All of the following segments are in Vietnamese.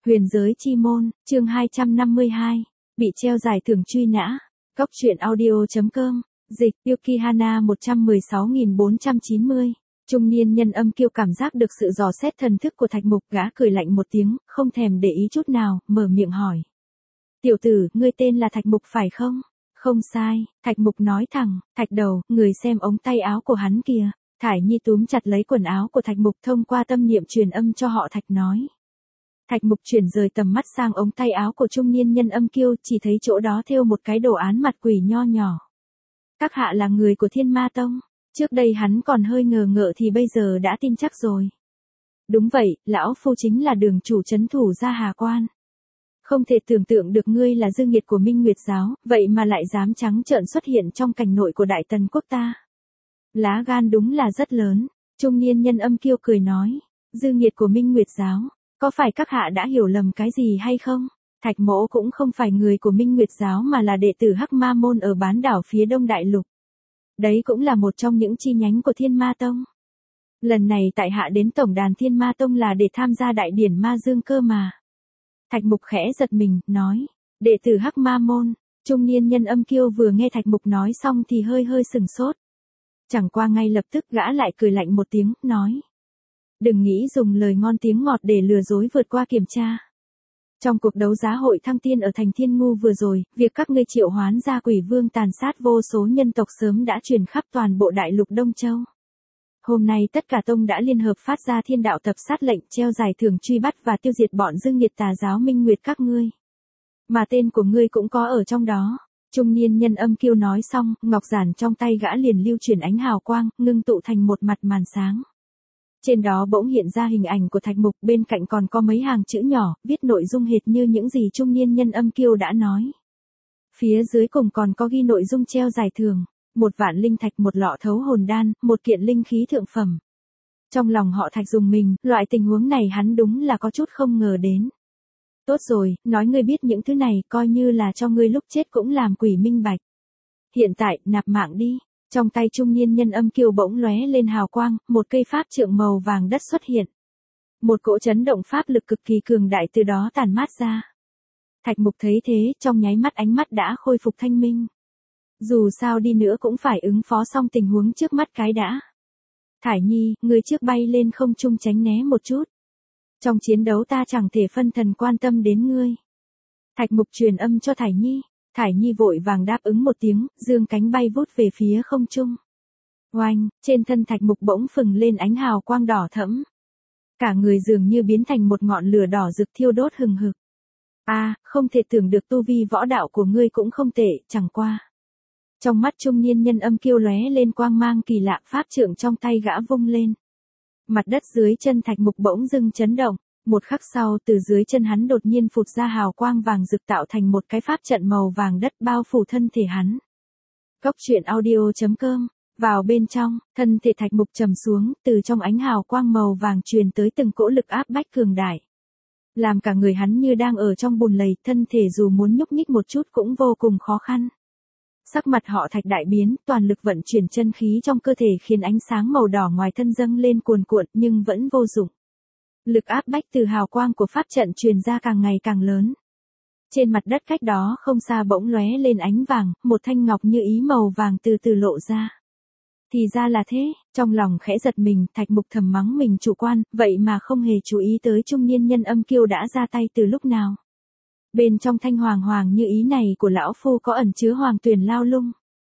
Huyền giới chi môn, chương 252. Bị treo giải thưởng truy nã. Góc truyện audio.com. Dịch Yukihana 116490. Trung niên nhân âm kiêu cảm giác được sự dò xét thần thức của Thạch Mục, gã cười lạnh một tiếng, không thèm để ý chút nào, mở miệng hỏi. Tiểu tử, ngươi tên là Thạch Mục phải không? Không sai, Thạch Mục nói thẳng. Thạch đầu, người xem ống tay áo của hắn kìa. Thải Nhi túm chặt lấy quần áo của Thạch Mục, thông qua tâm niệm truyền âm cho họ Thạch nói. Thạch Mục chuyển rời tầm mắt sang ống tay áo của trung niên nhân âm kiêu, chỉ thấy chỗ đó thêu một cái đồ án mặt quỷ nho nhỏ. Các hạ là người của Thiên Ma Tông. Trước đây hắn còn hơi ngờ ngợ thì bây giờ đã tin chắc rồi. Đúng vậy, lão phu chính là đường chủ trấn thủ Gia Hà Quan. Không thể tưởng tượng được ngươi là dư nghiệt của Minh Nguyệt giáo, vậy mà lại dám trắng trợn xuất hiện trong cảnh nội của Đại Tần quốc ta. Lá gan đúng là rất lớn. Trung niên nhân âm kiêu cười nói. Dư nghiệt của Minh Nguyệt giáo. Có phải các hạ đã hiểu lầm cái gì hay không? Thạch Mỗ cũng không phải người của Minh Nguyệt giáo mà là đệ tử Hắc Ma Môn ở bán đảo phía Đông Đại Lục. Đấy cũng là một trong những chi nhánh của Thiên Ma Tông. Lần này tại hạ đến tổng đàn Thiên Ma Tông là để tham gia đại điển Ma Dương cơ mà. Thạch Mục khẽ giật mình, nói. Đệ tử Hắc Ma Môn. Trung niên nhân âm kiêu vừa nghe Thạch Mục nói xong thì hơi sừng sốt. Chẳng qua ngay lập tức gã lại cười lạnh một tiếng, nói. Đừng nghĩ dùng lời ngon tiếng ngọt để lừa dối vượt qua kiểm tra. Trong cuộc đấu giá hội thăng tiên ở thành Thiên Ngu vừa rồi, việc các ngươi triệu hoán ra quỷ vương tàn sát vô số nhân tộc sớm đã truyền khắp toàn bộ đại lục Đông Châu. Hôm nay tất cả tông đã liên hợp phát ra thiên đạo tập sát lệnh treo giải thưởng truy bắt và tiêu diệt bọn dương nghiệt tà giáo Minh Nguyệt các ngươi. Mà tên của ngươi cũng có ở trong đó. Trung niên nhân âm kiêu nói xong, ngọc giản trong tay gã liền lưu chuyển ánh hào quang, ngưng tụ thành một mặt màn sáng. Trên đó bỗng hiện ra hình ảnh của Thạch Mục, bên cạnh còn có mấy hàng chữ nhỏ, viết nội dung hệt như những gì trung niên nhân âm kiêu đã nói. Phía dưới cùng còn có ghi nội dung treo giải thưởng, 1.000.000 linh thạch, một lọ thấu hồn đan, một kiện linh khí thượng phẩm. Trong lòng họ Thạch dùng mình, loại tình huống này hắn đúng là có chút không ngờ đến. Tốt rồi, nói ngươi biết những thứ này, coi như là cho ngươi lúc chết cũng làm quỷ minh bạch. Hiện tại, nạp mạng đi. Trong tay trung niên nhân âm kiêu bỗng lóe lên hào quang, một cây pháp trượng màu vàng đất xuất hiện. Một cỗ chấn động pháp lực cực kỳ cường đại từ đó tản mát ra. Thạch Mục thấy thế, trong nháy mắt ánh mắt đã khôi phục thanh minh. Dù sao đi nữa cũng phải ứng phó xong tình huống trước mắt cái đã. Thải Nhi, ngươi trước bay lên không trung tránh né một chút. Trong chiến đấu ta chẳng thể phân thần quan tâm đến ngươi. Thạch Mục truyền âm cho Thải Nhi. Thải Nhi vội vàng đáp ứng một tiếng, dương cánh bay vút về phía không trung. Oanh, trên thân Thạch Mục bỗng phừng lên ánh hào quang đỏ thẫm. Cả người dường như biến thành một ngọn lửa đỏ rực thiêu đốt hừng hực. Không thể tưởng được tu vi võ đạo của ngươi cũng không tệ, chẳng qua. Trong mắt trung niên nhân âm kiêu lóe lên quang mang kỳ lạ, pháp trượng trong tay gã vung lên. Mặt đất dưới chân Thạch Mục bỗng dưng chấn động. Một khắc sau, từ dưới chân hắn đột nhiên phụt ra hào quang vàng rực tạo thành một cái pháp trận màu vàng đất bao phủ thân thể hắn. Góc truyện audio.com. Vào bên trong, thân thể Thạch Mục trầm xuống, từ trong ánh hào quang màu vàng truyền tới từng cỗ lực áp bách cường đại. Làm cả người hắn như đang ở trong bùn lầy, thân thể dù muốn nhúc nhích một chút cũng vô cùng khó khăn. Sắc mặt họ Thạch đại biến, toàn lực vận chuyển chân khí trong cơ thể khiến ánh sáng màu đỏ ngoài thân dâng lên cuồn cuộn nhưng vẫn vô dụng. Lực áp bách từ hào quang của pháp trận truyền ra càng ngày càng lớn. Trên mặt đất cách đó không xa bỗng lóe lên ánh vàng, một thanh ngọc như ý màu vàng từ từ lộ ra. Thì ra là thế, trong lòng khẽ giật mình, Thạch Mục thầm mắng mình chủ quan, vậy mà không hề chú ý tới trung niên nhân âm kiêu đã ra tay từ lúc nào. Bên trong thanh hoàng như ý này của lão phu có ẩn chứa hoàng tuyền lao lung.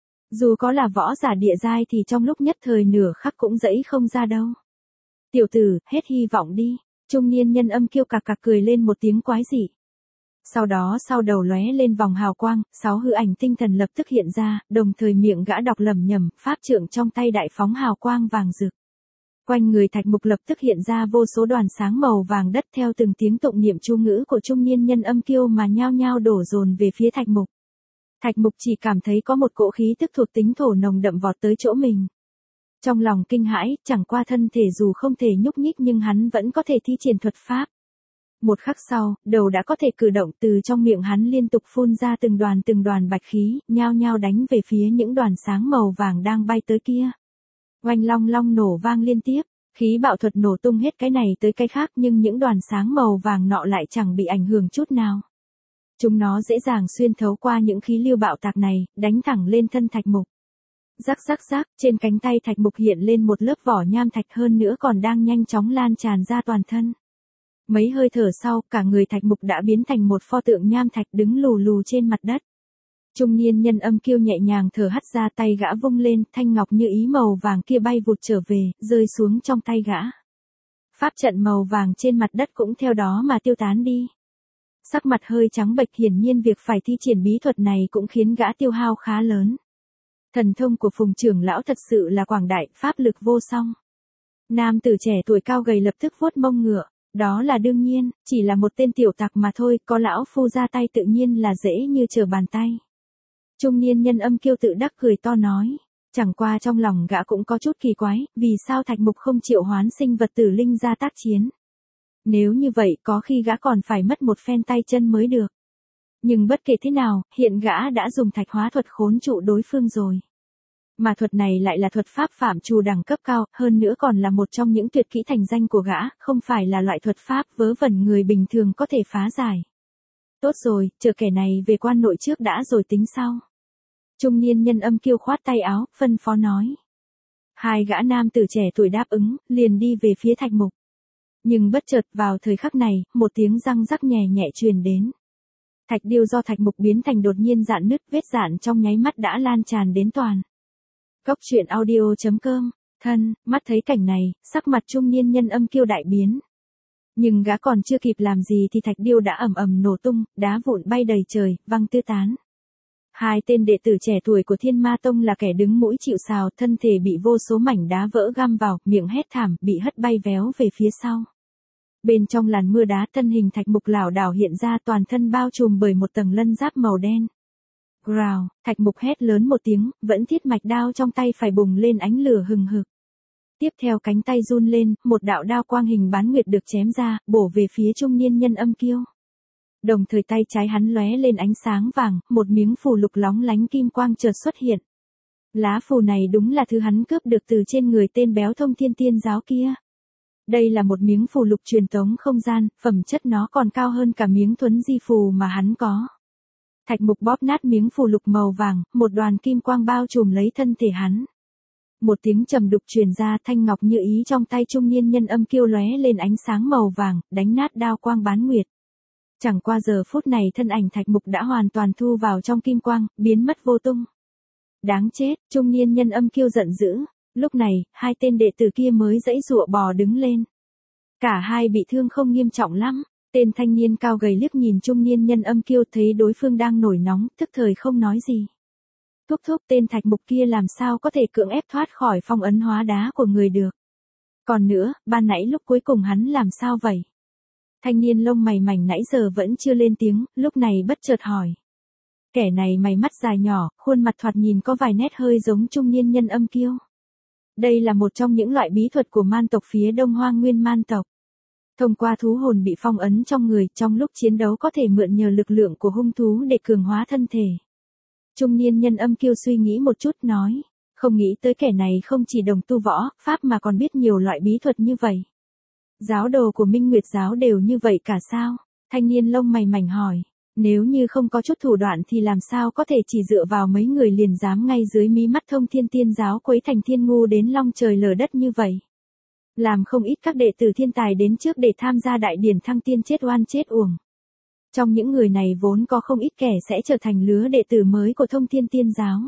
Dù có là võ giả địa giai thì trong lúc nhất thời nửa khắc cũng dẫy không ra đâu. Tiểu tử, hết hy vọng đi. Trung niên nhân âm kiêu cạc cạc cười lên một tiếng quái dị. Sau đó sau đầu lóe lên vòng hào quang, 6 hư ảnh tinh thần lập tức hiện ra, đồng thời miệng gã đọc lẩm nhẩm, pháp trượng trong tay đại phóng hào quang vàng rực. Quanh người Thạch Mục lập tức hiện ra vô số đoàn sáng màu vàng đất theo từng tiếng tụng niệm chú ngữ của trung niên nhân âm kiêu mà nhao nhao đổ dồn về phía Thạch Mục. Thạch Mục chỉ cảm thấy có một cỗ khí tức thuộc tính thổ nồng đậm vọt tới chỗ mình. Trong lòng kinh hãi, chẳng qua thân thể dù không thể nhúc nhích nhưng hắn vẫn có thể thi triển thuật pháp. Một khắc sau, đầu đã có thể cử động, từ trong miệng hắn liên tục phun ra từng đoàn bạch khí, nhao nhao đánh về phía những đoàn sáng màu vàng đang bay tới kia. Oanh long long nổ vang liên tiếp, Khí bạo thuật nổ tung hết cái này tới cái khác nhưng những đoàn sáng màu vàng nọ lại chẳng bị ảnh hưởng chút nào. Chúng nó dễ dàng xuyên thấu qua những khí lưu bạo tạc này, đánh thẳng lên thân Thạch Mục. Rắc rắc rắc, trên cánh tay Thạch Mục hiện lên một lớp vỏ nham thạch hơn nữa còn đang nhanh chóng lan tràn ra toàn thân. Mấy hơi thở sau, cả người Thạch Mục đã biến thành một pho tượng nham thạch đứng lù lù trên mặt đất. Trung niên nhân Âm Kiêu nhẹ nhàng thở hắt ra, tay gã vung lên, thanh ngọc như ý màu vàng kia bay vụt trở về, rơi xuống trong tay gã. Pháp trận màu vàng trên mặt đất cũng theo đó mà tiêu tán đi. Sắc mặt hơi trắng bệch, hiển nhiên việc phải thi triển bí thuật này cũng khiến gã tiêu hao khá lớn. Thần thông của Phùng trưởng lão thật sự là quảng đại, pháp lực vô song. Nam tử trẻ tuổi cao gầy lập tức vuốt mông ngựa. Đó là đương nhiên, chỉ là một tên tiểu tặc mà thôi, có lão phu ra tay tự nhiên là dễ như trở bàn tay. Trung niên nhân Âm Kiêu tự đắc cười to nói. Chẳng qua trong lòng gã cũng có chút kỳ quái, vì sao Thạch Mục không triệu hoán sinh vật tử linh ra tác chiến. Nếu như vậy có khi gã còn phải mất một phen tay chân mới được. Nhưng bất kể thế nào, hiện gã đã dùng thạch hóa thuật khốn trụ đối phương rồi. Mà thuật này lại là thuật pháp phạm trù đẳng cấp cao, hơn nữa còn là một trong những tuyệt kỹ thành danh của gã, không phải là loại thuật pháp vớ vẩn người bình thường có thể phá giải. Tốt rồi, chờ kẻ này về quan nội trước đã rồi tính sau. Trung niên nhân Âm Kiêu khoát tay áo, phân phó nói. Hai gã nam tử trẻ tuổi đáp ứng, liền đi về phía Thạch Mục. Nhưng bất chợt vào thời khắc này, một tiếng răng rắc nhẹ nhẹ truyền đến. Thạch điêu do Thạch Mục biến thành đột nhiên rạn nứt, vết rạn trong nháy mắt đã lan tràn đến toàn. Cốc truyện audio.com, mắt thấy cảnh này, sắc mặt trung niên nhân Âm Kiêu đại biến. Nhưng gã còn chưa kịp làm gì thì thạch điêu đã ầm ầm nổ tung, đá vụn bay đầy trời, văng tứ tán. Hai tên đệ tử trẻ tuổi của Thiên Ma Tông là kẻ đứng mũi chịu sào, thân thể bị vô số mảnh đá vỡ găm vào, miệng hét thảm, bị hất bay véo về phía sau. Bên trong làn mưa đá, thân hình Thạch Mục lảo đảo hiện ra, toàn thân bao trùm bởi một tầng lân giáp màu đen. Growl, Thạch Mục hét lớn một tiếng, vẫn thiết mạch đao trong tay phải bùng lên ánh lửa hừng hực. Tiếp theo cánh tay run lên, một đạo đao quang hình bán nguyệt được chém ra, bổ về phía trung niên nhân Âm Kiêu. Đồng thời tay trái hắn lóe lên ánh sáng vàng, một miếng phù lục lóng lánh kim quang chợt xuất hiện. Lá phù này đúng là thứ hắn cướp được từ trên người tên béo Thông Thiên Tiên Giáo kia. Đây là một miếng phù lục truyền tống không gian, phẩm chất nó còn cao hơn cả miếng thuấn di phù mà hắn có. Thạch Mục bóp nát miếng phù lục màu vàng, một đoàn kim quang bao trùm lấy thân thể hắn. Một tiếng trầm đục truyền ra, thanh ngọc như ý trong tay trung niên nhân Âm Kiêu lóe lên ánh sáng màu vàng, đánh nát đao quang bán nguyệt. Chẳng qua giờ phút này thân ảnh Thạch Mục đã hoàn toàn thu vào trong kim quang, biến mất vô tung. Đáng chết, trung niên nhân Âm Kiêu giận dữ. Lúc này, hai tên đệ tử kia mới giãy giụa bò đứng lên. Cả hai bị thương không nghiêm trọng lắm. Tên thanh niên cao gầy liếc nhìn trung niên nhân Âm Kiêu, thấy đối phương đang nổi nóng, tức thời không nói gì. Thúc thúc, tên Thạch Mục kia làm sao có thể cưỡng ép thoát khỏi phong ấn hóa đá của người được. Còn nữa, ban nãy lúc cuối cùng hắn làm sao vậy? Thanh niên lông mày mảnh nãy giờ vẫn chưa lên tiếng, lúc này bất chợt hỏi. Kẻ này mày mắt dài nhỏ, khuôn mặt thoạt nhìn có vài nét hơi giống trung niên nhân Âm Kiêu. Đây là một trong những loại bí thuật của man tộc phía đông Hoang Nguyên man tộc. Thông qua thú hồn bị phong ấn trong người, trong lúc chiến đấu có thể mượn nhờ lực lượng của hung thú để cường hóa thân thể. Trung niên nhân Âm Kiêu suy nghĩ một chút nói, không nghĩ tới kẻ này không chỉ đồng tu võ, pháp mà còn biết nhiều loại bí thuật như vậy. Giáo đồ của Minh Nguyệt giáo đều như vậy cả sao? Thanh niên lông mày mảnh hỏi, nếu như không có chút thủ đoạn thì làm sao có thể chỉ dựa vào mấy người liền dám ngay dưới mí mắt Thông Thiên Tiên giáo quấy thành thiên ngu đến long trời lở đất như vậy. Làm không ít các đệ tử thiên tài đến trước để tham gia đại điển thăng tiên chết oan chết uổng. Trong những người này vốn có không ít kẻ sẽ trở thành lứa đệ tử mới của Thông Thiên Tiên giáo.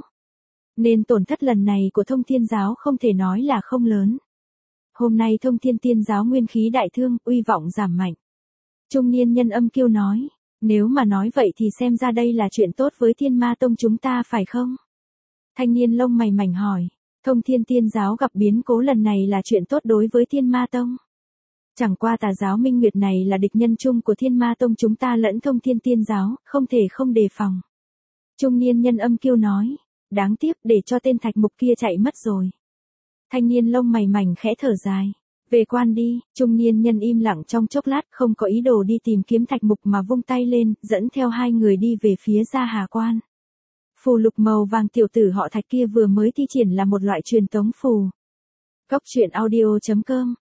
Nên tổn thất lần này của Thông Thiên giáo không thể nói là không lớn. Hôm nay Thông Thiên Tiên giáo nguyên khí đại thương, uy vọng giảm mạnh. Trung niên nhân Âm Kiêu nói, nếu mà nói vậy thì xem ra đây là chuyện tốt với Thiên Ma Tông chúng ta phải không? Thanh niên lông mày mảnh hỏi, Thông Thiên Tiên giáo gặp biến cố lần này là chuyện tốt đối với Thiên Ma Tông. Chẳng qua tà giáo Minh Nguyệt này là địch nhân chung của Thiên Ma Tông chúng ta lẫn Thông Thiên Tiên giáo, không thể không đề phòng. Trung niên nhân Âm Kiêu nói, đáng tiếc để cho tên Thạch Mục kia chạy mất rồi. Thanh niên lông mày mảnh khẽ thở dài. Về quan đi, trung niên nhân im lặng trong chốc lát, không có ý đồ đi tìm kiếm Thạch Mục mà vung tay lên, dẫn theo hai người đi về phía Gia Hà Quan. Phù lục màu vàng tiểu tử họ Thạch kia vừa mới thi triển là một loại truyền tống phù. Cốc truyện audio.com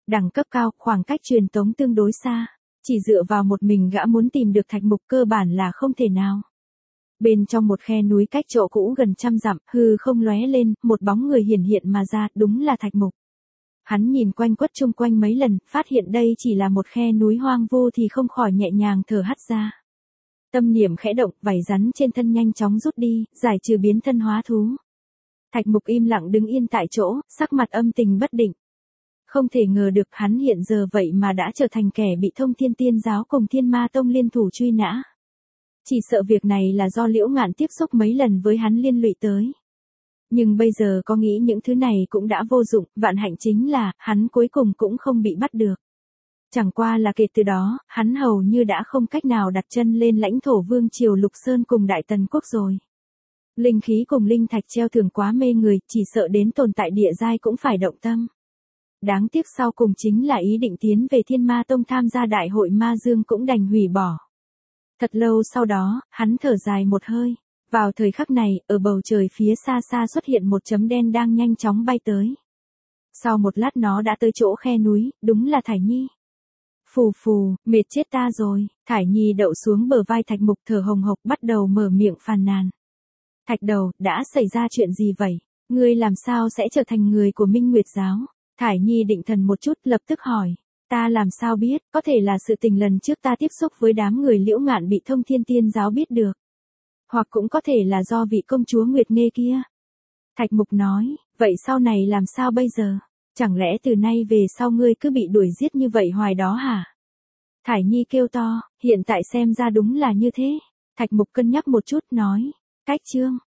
Đẳng cấp cao, khoảng cách truyền tống tương đối xa. Chỉ dựa vào một mình gã muốn tìm được thạch mục cơ bản là không thể nào. Bên trong một khe núi cách chỗ cũ gần 100 dặm, hư không lóe lên, một bóng người hiển hiện mà ra, đúng là thạch mục. Hắn nhìn quanh quất chung quanh mấy lần, phát hiện đây chỉ là một khe núi hoang vu thì không khỏi nhẹ nhàng thở hắt ra. Tâm niệm khẽ động, vảy rắn trên thân nhanh chóng rút đi, giải trừ biến thân hóa thú. Thạch mục im lặng đứng yên tại chỗ, sắc mặt âm tình bất định. Không thể ngờ được hắn hiện giờ vậy mà đã trở thành kẻ bị Thông Thiên Tiên Giáo cùng Thiên Ma Tông liên thủ truy nã. Chỉ sợ việc này là do Liễu Ngạn tiếp xúc mấy lần với hắn liên lụy tới. Nhưng bây giờ có nghĩ những thứ này cũng đã vô dụng, vạn hạnh chính là, hắn cuối cùng cũng không bị bắt được. Chẳng qua là kể từ đó, hắn hầu như đã không cách nào đặt chân lên lãnh thổ vương triều Lục Sơn cùng Đại Tần Quốc rồi. Linh khí cùng linh thạch treo thường quá mê người, chỉ sợ đến tồn tại địa giai cũng phải động tâm. Đáng tiếc sau cùng chính là ý định tiến về Thiên Ma Tông tham gia đại hội Ma Dương cũng đành hủy bỏ. Thật lâu sau đó, hắn thở dài một hơi. Vào thời khắc này, ở bầu trời phía xa xa xuất hiện một chấm đen đang nhanh chóng bay tới. Sau một lát nó đã tới chỗ khe núi, đúng là Thải Nhi. Phù phù, mệt chết ta rồi. Thải Nhi đậu xuống bờ vai Thạch Mục thở hồng hộc bắt đầu mở miệng phàn nàn. Thạch Đầu, đã xảy ra chuyện gì vậy? Ngươi làm sao sẽ trở thành người của Minh Nguyệt Giáo? Thải Nhi định thần một chút lập tức hỏi. Ta làm sao biết, có thể là sự tình lần trước ta tiếp xúc với đám người Liễu Ngạn bị Thông Thiên Tiên Giáo biết được. Hoặc cũng có thể là do vị công chúa Nguyệt Nghê kia. Thạch Mục nói, vậy sau này làm sao bây giờ? Chẳng lẽ từ nay về sau ngươi cứ bị đuổi giết như vậy hoài đó hả? Thải Nhi kêu to, hiện tại xem ra đúng là như thế. Thạch Mục cân nhắc một chút nói, cách chương.